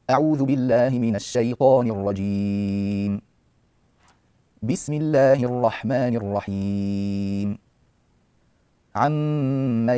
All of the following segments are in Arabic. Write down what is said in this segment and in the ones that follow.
أعوذ بالله من الشيطان الرجيم. بسم الله الرحمن الرحيم. عم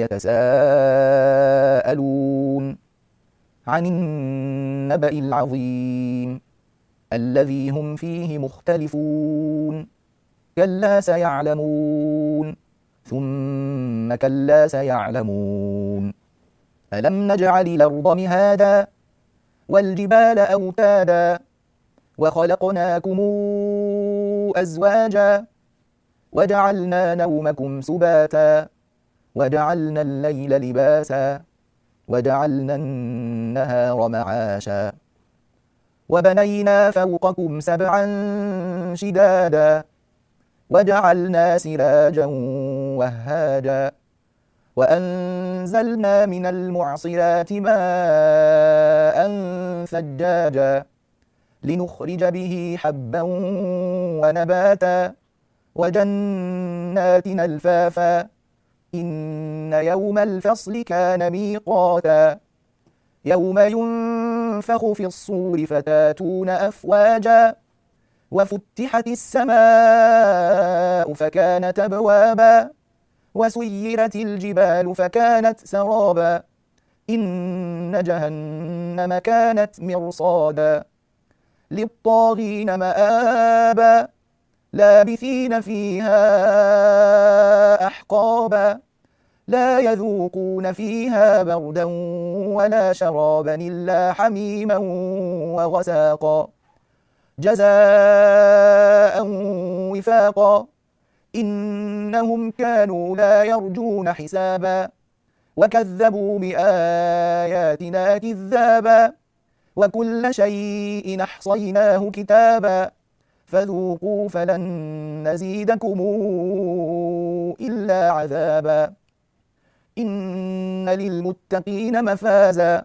يتساءلون عن النبأ العظيم الذي هم فيه مختلفون كلا سيعلمون ثم كلا سيعلمون ألم نجعل الأرض مهادا والجبال أوتادا وخلقناكم أزواجا وجعلنا نومكم سباتا وجعلنا الليل لباسا وجعلنا النهار معاشا وبنينا فوقكم سبعا شدادا وجعلنا سراجا وهاجا وأنزلنا من المعصرات ماء ثجاجا لنخرج به حبا ونباتا وجنات ألفافا إن يوم الفصل كان ميقاتا يوم ينفخ في الصور فتاتون أفواجا وفتحت السماء فكانت أبوابا وسيرت الجبال فكانت سرابا إن جهنم كانت مرصادا للطاغين مآبا لابثين فيها أحقابا لا يذوقون فيها بردا ولا شرابا إلا حميما وغساقا جزاء وفاقا إنهم كانوا لا يرجون حسابا وكذبوا بآياتنا كذابا وكل شيء أحصيناه كتابا فذوقوا فلن نزيدكم إلا عذابا إن للمتقين مفازا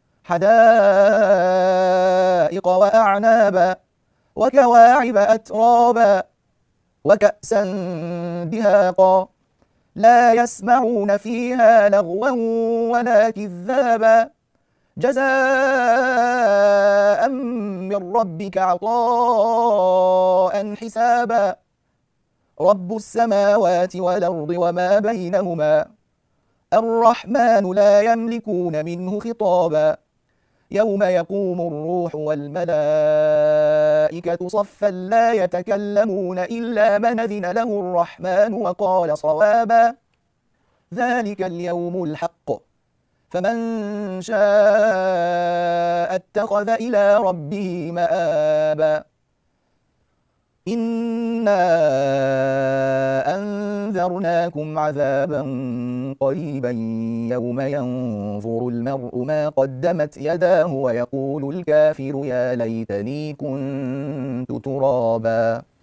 حدائق وأعنابا وكواعب أترابا وكأسا دهاقا لا يسمعون فيها لغوا ولا كذابا جزاء من ربك عطاء حسابا رب السماوات والأرض وما بينهما الرحمن لا يملكون منه خطابا يوم يقوم الروح والملائكة صفا لا يتكلمون إلا من أذن له الرحمن وقال صوابا ذلك اليوم الحق فمن شاء اتخذ إلى ربه مآبا إنا أنذرناكم عذابا قريبا يوم ينظر المرء ما قدمت يداه ويقول الكافر يا ليتني كنت ترابا.